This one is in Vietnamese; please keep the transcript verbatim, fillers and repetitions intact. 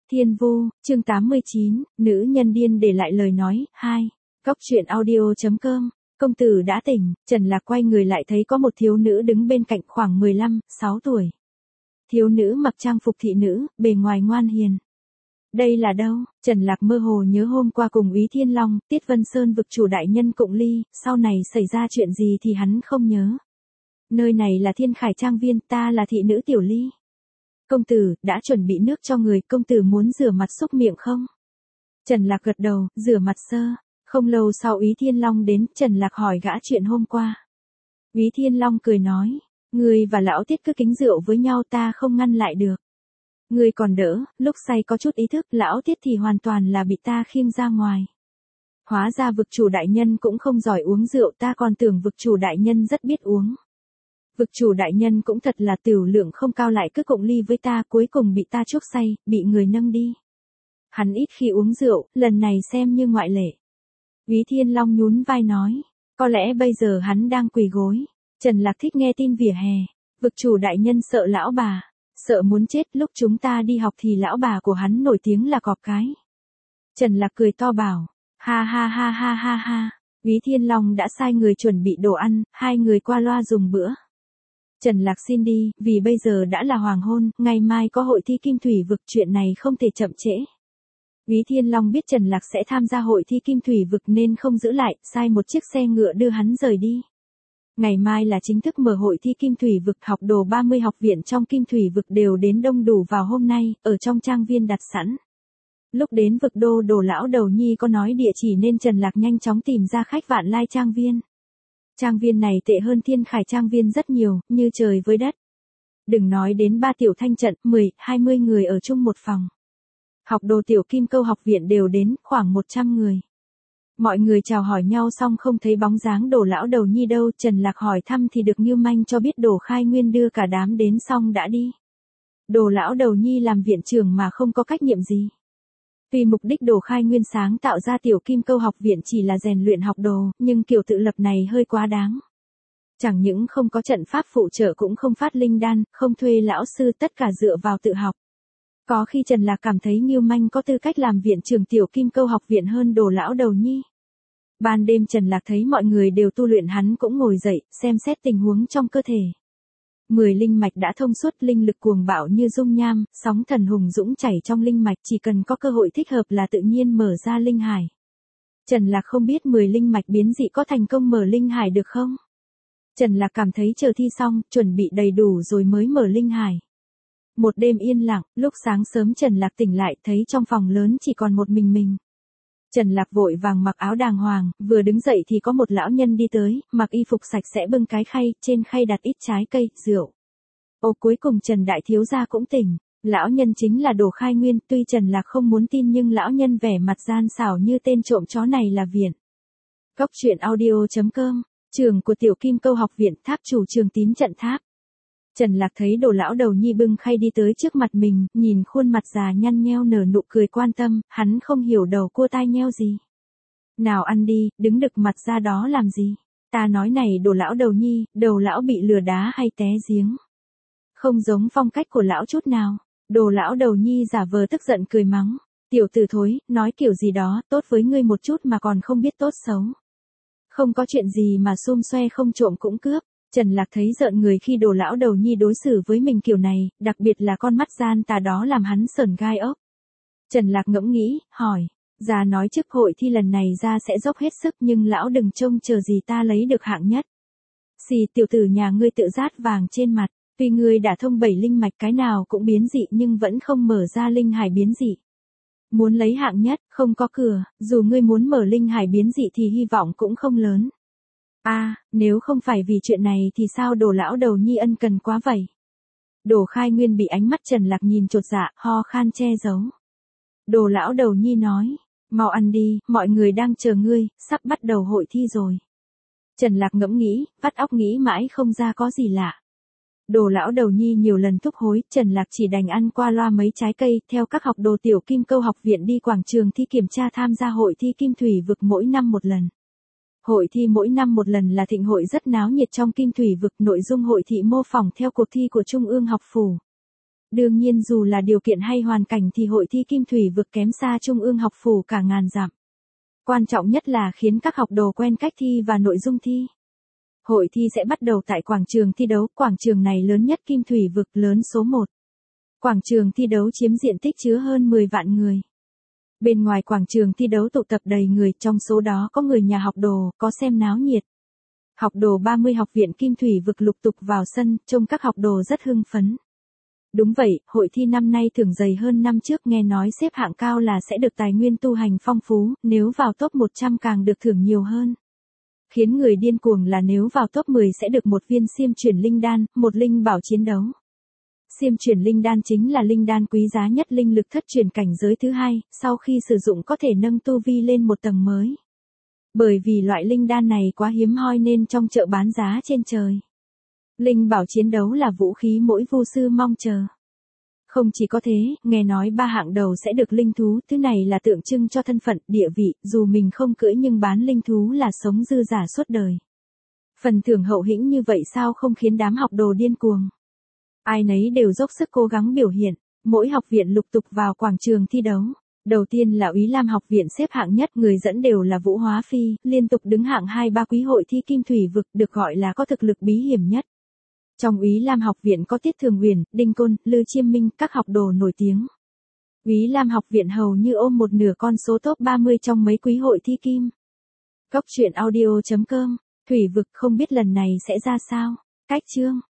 Thiên Vu, chương tám mươi chín, nữ nhân điên để lại lời nói, hai. Cóc truyện audio.com, công tử đã tỉnh, Trần Lạc quay người lại thấy có một thiếu nữ đứng bên cạnh khoảng mười lăm, sáu tuổi. Thiếu nữ mặc trang phục thị nữ, bề ngoài ngoan hiền. Đây là đâu? Trần Lạc mơ hồ nhớ hôm qua cùng Úy Thiên Long, Tiết Vân Sơn vực chủ đại nhân cụng ly, sau này xảy ra chuyện gì thì hắn không nhớ. Nơi này là Thiên Khải Trang Viên, ta là thị nữ Tiểu Ly. Công tử, đã chuẩn bị nước cho người, công tử muốn rửa mặt xúc miệng không? Trần Lạc gật đầu, rửa mặt sơ. Không lâu sau Úy Thiên Long đến, Trần Lạc hỏi gã chuyện hôm qua. Úy Thiên Long cười nói, người và lão Tiết cứ kính rượu với nhau ta không ngăn lại được. Người còn đỡ, lúc say có chút ý thức, lão Tiết thì hoàn toàn là bị ta khiêng ra ngoài. Hóa ra vực chủ đại nhân cũng không giỏi uống rượu, ta còn tưởng vực chủ đại nhân rất biết uống. Vực chủ đại nhân cũng thật là tiểu lượng không cao lại cứ cụng ly với ta, cuối cùng bị ta chuốc say, bị người nâng đi. Hắn ít khi uống rượu, lần này xem như ngoại lệ. Úy Thiên Long nhún vai nói, có lẽ bây giờ hắn đang quỳ gối. Trần Lạc thích nghe tin vỉa hè, vực chủ đại nhân sợ lão bà, sợ muốn chết, lúc chúng ta đi học thì lão bà của hắn nổi tiếng là cọp cái. Trần Lạc cười to bảo, ha ha ha ha ha ha. Úy Thiên Long đã sai người chuẩn bị đồ ăn, hai người qua loa dùng bữa. Trần Lạc xin đi, vì bây giờ đã là hoàng hôn, ngày mai có hội thi kim thủy vực, chuyện này không thể chậm trễ. Úy Thiên Long biết Trần Lạc sẽ tham gia hội thi kim thủy vực nên không giữ lại, sai một chiếc xe ngựa đưa hắn rời đi. Ngày mai là chính thức mở hội thi kim thủy vực, học đồ ba mươi học viện trong kim thủy vực đều đến đông đủ vào hôm nay, ở trong trang viên đặt sẵn. Lúc đến vực đô Đồ lão đầu nhi có nói địa chỉ nên Trần Lạc nhanh chóng tìm ra khách Vạn Lai Trang Viên. Trang viên này tệ hơn Thiên Khải Trang Viên rất nhiều, như trời với đất. Đừng nói đến ba tiểu thanh trận, mười, hai mươi người ở chung một phòng. Học đồ tiểu kim câu học viện đều đến, khoảng một trăm người. Mọi người chào hỏi nhau xong không thấy bóng dáng Đồ lão đầu nhi đâu, Trần Lạc hỏi thăm thì được Ngưu Manh cho biết Đồ Khai Nguyên đưa cả đám đến xong đã đi. Đồ lão đầu nhi làm viện trưởng mà không có cách nhiệm gì. Vì mục đích Đồ Khai Nguyên sáng tạo ra tiểu kim câu học viện chỉ là rèn luyện học đồ, nhưng kiểu tự lập này hơi quá đáng. Chẳng những không có trận pháp phụ trợ cũng không phát linh đan, không thuê lão sư, tất cả dựa vào tự học. Có khi Trần Lạc cảm thấy Ngưu Manh có tư cách làm viện trưởng tiểu kim câu học viện hơn Đồ lão đầu nhi. Ban đêm Trần Lạc thấy mọi người đều tu luyện, hắn cũng ngồi dậy, xem xét tình huống trong cơ thể. Mười linh mạch đã thông suốt, linh lực cuồng bạo như dung nham, sóng thần hùng dũng chảy trong linh mạch, chỉ cần có cơ hội thích hợp là tự nhiên mở ra linh hải. Trần Lạc không biết mười linh mạch biến dị có thành công mở linh hải được không? Trần Lạc cảm thấy chờ thi xong, chuẩn bị đầy đủ rồi mới mở linh hải. Một đêm yên lặng, lúc sáng sớm Trần Lạc tỉnh lại thấy trong phòng lớn chỉ còn một mình mình. Trần Lạc vội vàng mặc áo đàng hoàng, vừa đứng dậy thì có một lão nhân đi tới, mặc y phục sạch sẽ bưng cái khay, trên khay đặt ít trái cây, rượu. Ồ, cuối cùng Trần Đại Thiếu Gia cũng tỉnh. Lão nhân chính là Đồ Khai Nguyên, tuy Trần Lạc không muốn tin nhưng lão nhân vẻ mặt gian xảo như tên trộm chó này là viện. Cóc truyện audio.com, trường của tiểu kim câu học viện, tháp chủ Trường Tín trận tháp. Trần Lạc thấy Đồ lão đầu nhi bưng khay đi tới trước mặt mình, nhìn khuôn mặt già nhăn nheo nở nụ cười quan tâm, hắn không hiểu đầu cua tai nheo gì. Nào ăn đi, đứng đực mặt ra đó làm gì? Ta nói này Đồ lão đầu nhi, đầu lão bị lừa đá hay té giếng? Không giống phong cách của lão chút nào. Đồ lão đầu nhi giả vờ tức giận cười mắng. Tiểu tử thối, nói kiểu gì đó, tốt với ngươi một chút mà còn không biết tốt xấu. Không có chuyện gì mà xum xoe không trộm cũng cướp. Trần Lạc thấy rợn người khi Đồ lão đầu nhi đối xử với mình kiểu này, đặc biệt là con mắt gian tà đó làm hắn sởn gai ốc. Trần Lạc ngẫm nghĩ, hỏi, già nói trước hội thi lần này ra sẽ dốc hết sức nhưng lão đừng trông chờ gì ta lấy được hạng nhất. Xì, tiểu tử nhà ngươi tự rát vàng trên mặt, tuy ngươi đã thông bảy linh mạch cái nào cũng biến dị nhưng vẫn không mở ra linh hải biến dị. Muốn lấy hạng nhất, không có cửa, dù ngươi muốn mở linh hải biến dị thì hy vọng cũng không lớn. A, à, nếu không phải vì chuyện này thì sao Đồ lão đầu nhi ân cần quá vậy? Đồ Khai Nguyên bị ánh mắt Trần Lạc nhìn chột dạ, ho khan che giấu. Đồ lão đầu nhi nói, mau ăn đi, mọi người đang chờ ngươi, sắp bắt đầu hội thi rồi. Trần Lạc ngẫm nghĩ, vắt óc nghĩ mãi không ra có gì lạ. Đồ lão đầu nhi nhiều lần thúc hối, Trần Lạc chỉ đành ăn qua loa mấy trái cây, theo các học đồ tiểu kim câu học viện đi quảng trường thi kiểm tra tham gia hội thi kim thủy vực mỗi năm một lần. Hội thi mỗi năm một lần là thịnh hội rất náo nhiệt trong kim thủy vực, nội dung hội thi mô phỏng theo cuộc thi của Trung ương học phủ. Đương nhiên dù là điều kiện hay hoàn cảnh thì hội thi Kim Thủy Vực kém xa Trung ương học phủ cả ngàn dặm. Quan trọng nhất là khiến các học đồ quen cách thi và nội dung thi. Hội thi sẽ bắt đầu tại quảng trường thi đấu, quảng trường này lớn nhất Kim Thủy Vực, lớn số một. Quảng trường thi đấu chiếm diện tích chứa hơn mười vạn người. Bên ngoài quảng trường thi đấu tụ tập đầy người, trong số đó có người nhà học đồ, có xem náo nhiệt. Học đồ ba mươi học viện Kim Thủy Vực lục tục vào sân, trông các học đồ rất hưng phấn. Đúng vậy, hội thi năm nay thưởng dày hơn năm trước, nghe nói xếp hạng cao là sẽ được tài nguyên tu hành phong phú, nếu vào top một trăm càng được thưởng nhiều hơn. Khiến người điên cuồng là nếu vào top mười sẽ được một viên xiêm chuyển linh đan, một linh bảo chiến đấu. Xiêm chuyển linh đan chính là linh đan quý giá nhất linh lực thất truyền cảnh giới thứ hai, sau khi sử dụng có thể nâng tu vi lên một tầng mới. Bởi vì loại linh đan này quá hiếm hoi nên trong chợ bán giá trên trời. Linh bảo chiến đấu là vũ khí mỗi vu sư mong chờ. Không chỉ có thế, nghe nói ba hạng đầu sẽ được linh thú, thứ này là tượng trưng cho thân phận, địa vị, dù mình không cưỡi nhưng bán linh thú là sống dư giả suốt đời. Phần thưởng hậu hĩnh như vậy sao không khiến đám học đồ điên cuồng. Ai nấy đều dốc sức cố gắng biểu hiện, mỗi học viện lục tục vào quảng trường thi đấu. Đầu tiên là Úy Lam học viện xếp hạng nhất, người dẫn đều là Vũ Hóa Phi, liên tục đứng hạng hai ba quý hội thi Kim Thủy Vực, được gọi là có thực lực bí hiểm nhất. Trong Úy Lam học viện có Tiết Thường Huyền, Đinh Côn, Lư Chiêm Minh, các học đồ nổi tiếng. Úy Lam học viện hầu như ôm một nửa con số top ba mươi trong mấy quý hội thi kim. Cốc truyện audio chấm com, Thủy Vực không biết lần này sẽ ra sao. Cách chương